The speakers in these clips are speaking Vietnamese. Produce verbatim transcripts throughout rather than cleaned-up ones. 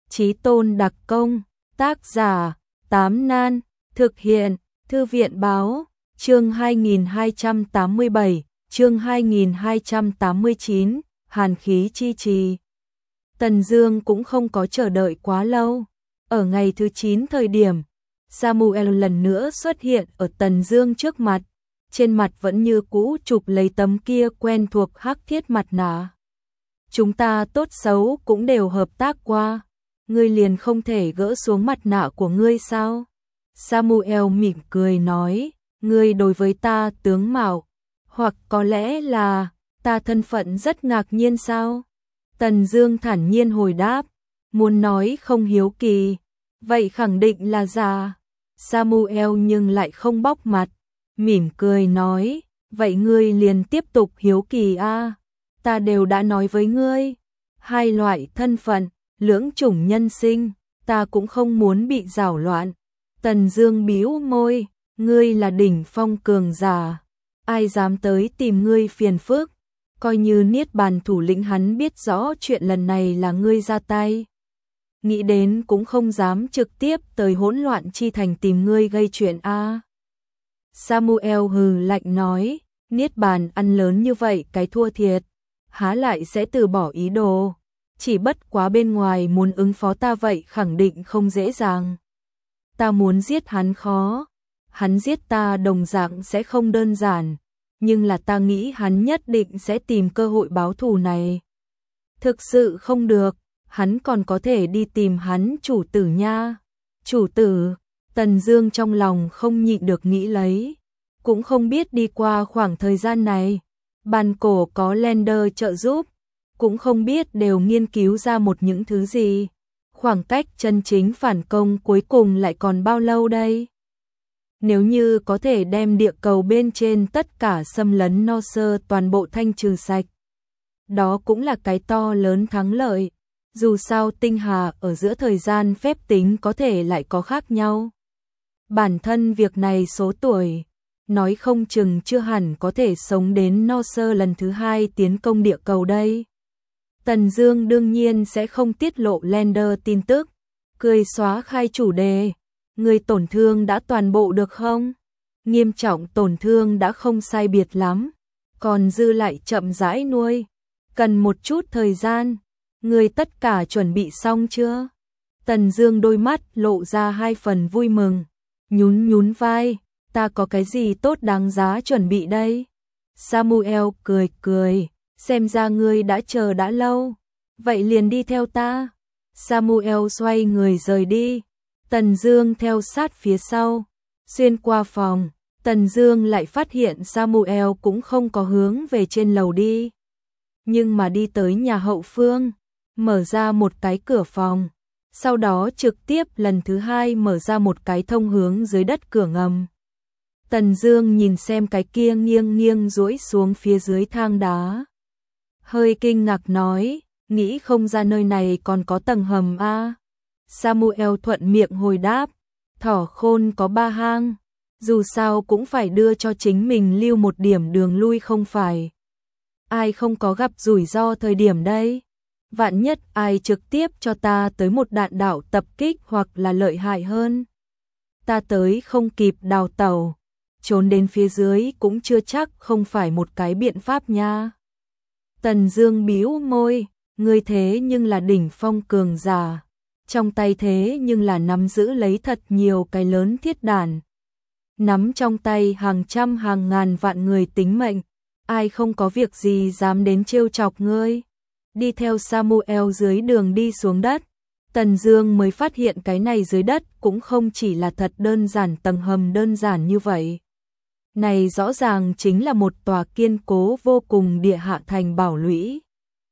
Chí tôn đặc công, tác giả, Tám Nan, thực hiện, Thư viện báo, chương hai nghìn hai trăm tám mươi bảy, chương hai nghìn hai trăm tám mươi chín, hàn khí chi trì. Tần Dương cũng không có chờ đợi quá lâu. Ở ngày thứ chín thời điểm, Samuel lần nữa xuất hiện ở Tần Dương trước mặt, trên mặt vẫn như cũ chụp lấy tấm kia quen thuộc hắc thiết mặt nạ. Chúng ta tốt xấu cũng đều hợp tác qua, ngươi liền không thể gỡ xuống mặt nạ của ngươi sao? Samuel mỉm cười nói, ngươi đối với ta tướng mạo, hoặc có lẽ là ta thân phận rất ngạc nhiên sao? Tần Dương thản nhiên hồi đáp, muốn nói không hiếu kỳ, vậy khẳng định là giả. Samuel nhưng lại không bóc mặt, mỉm cười nói, vậy ngươi liền tiếp tục hiếu kỳ a, à? Ta đều đã nói với ngươi, hai loại thân phận, lưỡng chủng nhân sinh, ta cũng không muốn bị giảo loạn. Tần Dương bĩu môi, ngươi là đỉnh phong cường giả, ai dám tới tìm ngươi phiền phức, coi như Niết Bàn thủ lĩnh hắn biết rõ chuyện lần này là ngươi ra tay, nghĩ đến cũng không dám trực tiếp tới hỗn loạn chi thành tìm ngươi gây chuyện a. À. Samuel hừ lạnh nói, Niết Bàn ăn lớn như vậy cái thua thiệt, há lại sẽ từ bỏ ý đồ, chỉ bất quá bên ngoài muốn ứng phó ta vậy khẳng định không dễ dàng. Ta muốn giết hắn khó, hắn giết ta đồng dạng sẽ không đơn giản, nhưng là ta nghĩ hắn nhất định sẽ tìm cơ hội báo thù này. Thực sự không được, hắn còn có thể đi tìm hắn chủ tử nha. Chủ tử, Tần Dương trong lòng không nhịn được nghĩ lấy, cũng không biết đi qua khoảng thời gian này, bàn cổ có Lender trợ giúp, cũng không biết đều nghiên cứu ra một những thứ gì. Khoảng cách chân chính phản công cuối cùng lại còn bao lâu đây? Nếu như có thể đem địa cầu bên trên tất cả xâm lấn no sơ toàn bộ thanh trừ sạch, đó cũng là cái to lớn thắng lợi. Dù sao tinh hà ở giữa thời gian phép tính có thể lại có khác nhau. Bản thân việc này số tuổi, nói không chừng chưa hẳn có thể sống đến no sơ lần thứ hai tiến công địa cầu đây. Tần Dương đương nhiên sẽ không tiết lộ Lender tin tức, cười xóa khai chủ đề, người tổn thương đã toàn bộ được không? Nghiêm trọng tổn thương đã không sai biệt lắm, còn dư lại chậm rãi nuôi, cần một chút thời gian, người tất cả chuẩn bị xong chưa? Tần Dương đôi mắt lộ ra hai phần vui mừng, nhún nhún vai, ta có cái gì tốt đáng giá chuẩn bị đây? Samuel cười cười, xem ra ngươi đã chờ đã lâu, vậy liền đi theo ta. Samuel xoay người rời đi, Tần Dương theo sát phía sau, xuyên qua phòng, Tần Dương lại phát hiện Samuel cũng không có hướng về trên lầu đi, nhưng mà đi tới nhà hậu phương, mở ra một cái cửa phòng, sau đó trực tiếp lần thứ hai mở ra một cái thông hướng dưới đất cửa ngầm. Tần Dương nhìn xem cái kia nghiêng nghiêng duỗi xuống phía dưới thang đá, hơi kinh ngạc nói, nghĩ không ra nơi này còn có tầng hầm a. À. Samuel thuận miệng hồi đáp, thỏ khôn có ba hang, dù sao cũng phải đưa cho chính mình lưu một điểm đường lui không phải. Ai không có gặp rủi ro thời điểm đây? Vạn nhất ai trực tiếp cho ta tới một đạn đạo tập kích hoặc là lợi hại hơn. Ta tới không kịp đào tẩu, trốn đến phía dưới cũng chưa chắc không phải một cái biện pháp nha. Tần Dương bĩu môi, ngươi thế nhưng là đỉnh phong cường giả, trong tay thế nhưng là nắm giữ lấy thật nhiều cái lớn thiết đàn. Nắm trong tay hàng trăm hàng ngàn vạn người tính mệnh, ai không có việc gì dám đến trêu chọc ngươi. Đi theo Samuel dưới đường đi xuống đất, Tần Dương mới phát hiện cái này dưới đất cũng không chỉ là thật đơn giản tầng hầm đơn giản như vậy. Này rõ ràng chính là một tòa kiên cố vô cùng địa hạ thành bảo lũy.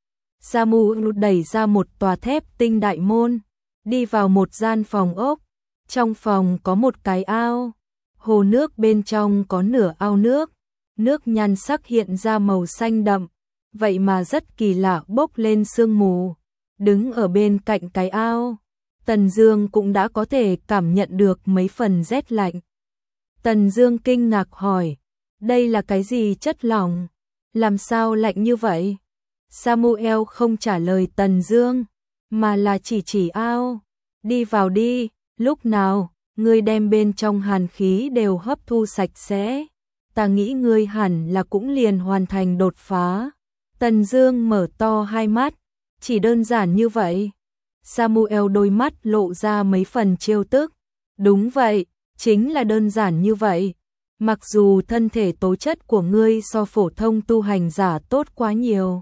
Samuel đẩy ra một tòa thép tinh đại môn, đi vào một gian phòng ốc, trong phòng có một cái ao, hồ nước bên trong có nửa ao nước, nước nhan sắc hiện ra màu xanh đậm, vậy mà rất kỳ lạ bốc lên sương mù. Đứng ở bên cạnh cái ao, Tần Dương cũng đã có thể cảm nhận được mấy phần rét lạnh. Tần Dương kinh ngạc hỏi, đây là cái gì chất lỏng? Làm sao lạnh như vậy? Samuel không trả lời Tần Dương, mà là chỉ chỉ ao. Đi vào đi, lúc nào, ngươi đem bên trong hàn khí đều hấp thu sạch sẽ. Ta nghĩ ngươi hẳn là cũng liền hoàn thành đột phá. Tần Dương mở to hai mắt, chỉ đơn giản như vậy. Samuel đôi mắt lộ ra mấy phần trêu tức. Đúng vậy, chính là đơn giản như vậy. Mặc dù thân thể tố chất của ngươi so phổ thông tu hành giả tốt quá nhiều,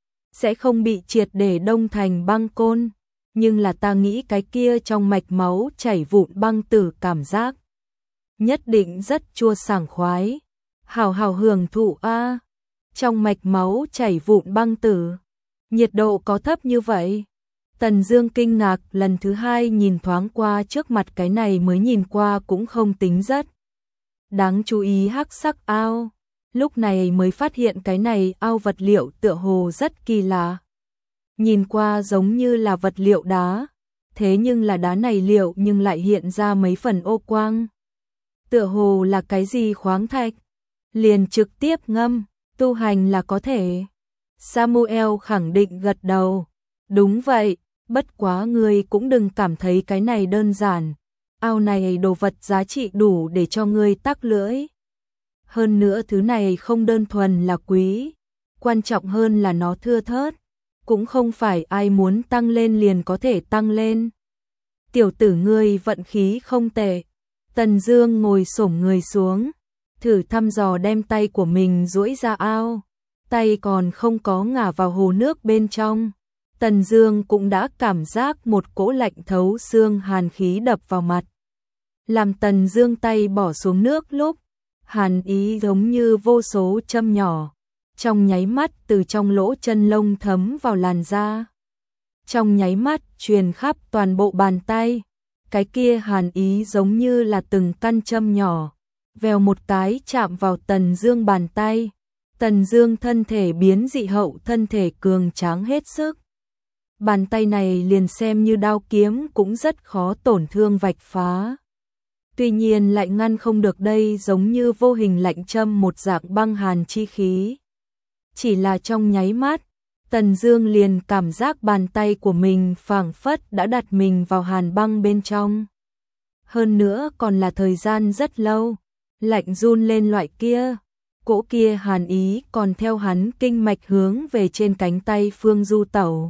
sẽ không bị triệt để đông thành băng côn, nhưng là ta nghĩ cái kia trong mạch máu chảy vụn băng tử cảm giác nhất định rất chua sảng khoái. Hào hào hưởng thụ a. Trong mạch máu chảy vụn băng tử, nhiệt độ có thấp như vậy? Tần Dương kinh ngạc lần thứ hai nhìn thoáng qua trước mặt cái này mới nhìn qua cũng không tính rất đáng chú ý hắc sắc ao. Lúc này mới phát hiện cái này ao vật liệu tựa hồ rất kỳ lạ. Nhìn qua giống như là vật liệu đá, thế nhưng là đá này liệu nhưng lại hiện ra mấy phần ô quang. Tựa hồ là cái gì khoáng thạch, liền trực tiếp ngâm, tu hành là có thể. Samuel khẳng định gật đầu. Đúng vậy, bất quá ngươi cũng đừng cảm thấy cái này đơn giản. Ao này đồ vật giá trị đủ để cho ngươi tắc lưỡi. Hơn nữa thứ này không đơn thuần là quý, quan trọng hơn là nó thưa thớt, cũng không phải ai muốn tăng lên liền có thể tăng lên. Tiểu tử ngươi vận khí không tệ. Tần Dương ngồi xổm người xuống, thử thăm dò đem tay của mình duỗi ra ao, tay còn không có ngả vào hồ nước bên trong. Tần Dương cũng đã cảm giác một cỗ lạnh thấu xương hàn khí đập vào mặt. Làm Tần Dương tay bỏ xuống nước lúc, hàn ý giống như vô số châm nhỏ, trong nháy mắt từ trong lỗ chân lông thấm vào làn da. Trong nháy mắt truyền khắp toàn bộ bàn tay, cái kia hàn ý giống như là từng căn châm nhỏ, vèo một cái chạm vào Tần Dương bàn tay. Tần Dương thân thể biến dị hậu thân thể cường tráng hết sức. Bàn tay này liền xem như đao kiếm cũng rất khó tổn thương vạch phá. Tuy nhiên lại ngăn không được đây giống như vô hình lạnh châm một dạng băng hàn chi khí. Chỉ là trong nháy mắt, Tần Dương liền cảm giác bàn tay của mình phảng phất đã đặt mình vào hàn băng bên trong. Hơn nữa còn là thời gian rất lâu, lạnh run lên loại kia. Cỗ kia hàn ý còn theo hắn kinh mạch hướng về trên cánh tay phương du tẩu.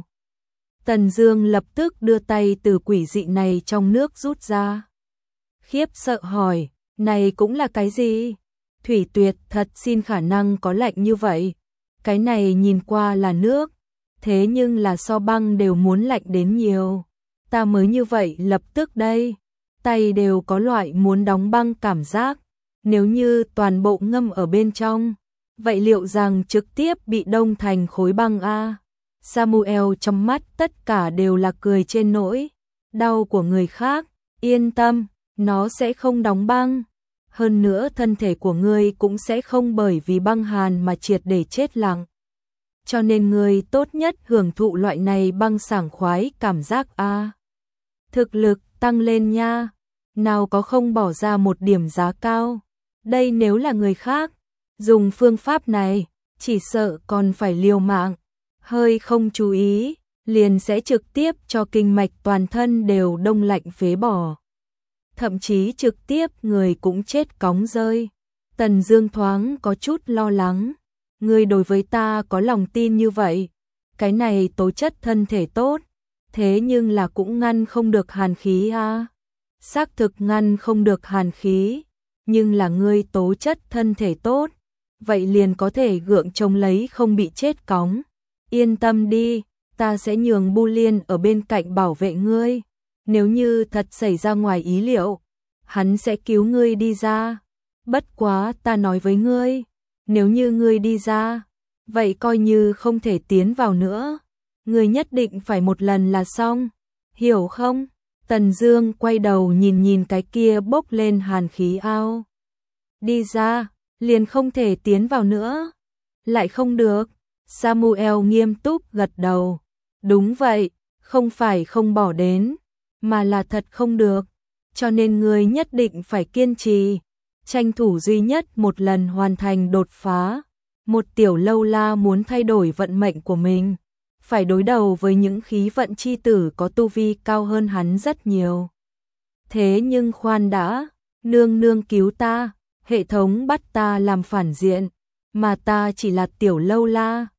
Tần Dương lập tức đưa tay từ quỷ dị này trong nước rút ra. Khiếp sợ hỏi, này cũng là cái gì? Thủy Tuyệt thật xin khả năng có lạnh như vậy. Cái này nhìn qua là nước, thế nhưng là so băng đều muốn lạnh đến nhiều. Ta mới như vậy lập tức đây, tay đều có loại muốn đóng băng cảm giác. Nếu như toàn bộ ngâm ở bên trong, vậy liệu rằng trực tiếp bị đông thành khối băng a? Samuel trong mắt tất cả đều là cười trên nỗi đau của người khác. Yên tâm, nó sẽ không đóng băng. Hơn nữa thân thể của ngươi cũng sẽ không bởi vì băng hàn mà triệt để chết lặng. Cho nên ngươi tốt nhất hưởng thụ loại này băng sảng khoái cảm giác a. Thực lực tăng lên nha, nào có không bỏ ra một điểm giá cao. Đây nếu là người khác, dùng phương pháp này, chỉ sợ còn phải liều mạng. Hơi không chú ý, liền sẽ trực tiếp cho kinh mạch toàn thân đều đông lạnh phế bỏ. Thậm chí trực tiếp người cũng chết cóng rơi. Tần Dương thoáng có chút lo lắng. Ngươi đối với ta có lòng tin như vậy, cái này tố chất thân thể tốt, thế nhưng là cũng ngăn không được hàn khí a. Xác thực ngăn không được hàn khí, nhưng là ngươi tố chất thân thể tốt, vậy liền có thể gượng chống lấy không bị chết cóng. Yên tâm đi, ta sẽ nhường Bu Liên ở bên cạnh bảo vệ ngươi. Nếu như thật xảy ra ngoài ý liệu, hắn sẽ cứu ngươi đi ra. Bất quá ta nói với ngươi, nếu như ngươi đi ra, vậy coi như không thể tiến vào nữa. Ngươi nhất định phải một lần là xong, hiểu không? Tần Dương quay đầu nhìn nhìn cái kia bốc lên hàn khí ao. Đi ra, liền không thể tiến vào nữa. Lại không được. Samuel nghiêm túc gật đầu. Đúng vậy, không phải không bỏ đến, mà là thật không được. Cho nên ngươi nhất định phải kiên trì, tranh thủ duy nhất một lần hoàn thành đột phá. Một tiểu lâu la muốn thay đổi vận mệnh của mình, phải đối đầu với những khí vận chi tử có tu vi cao hơn hắn rất nhiều. Thế nhưng khoan đã, nương nương cứu ta, hệ thống bắt ta làm phản diện, mà ta chỉ là tiểu lâu la,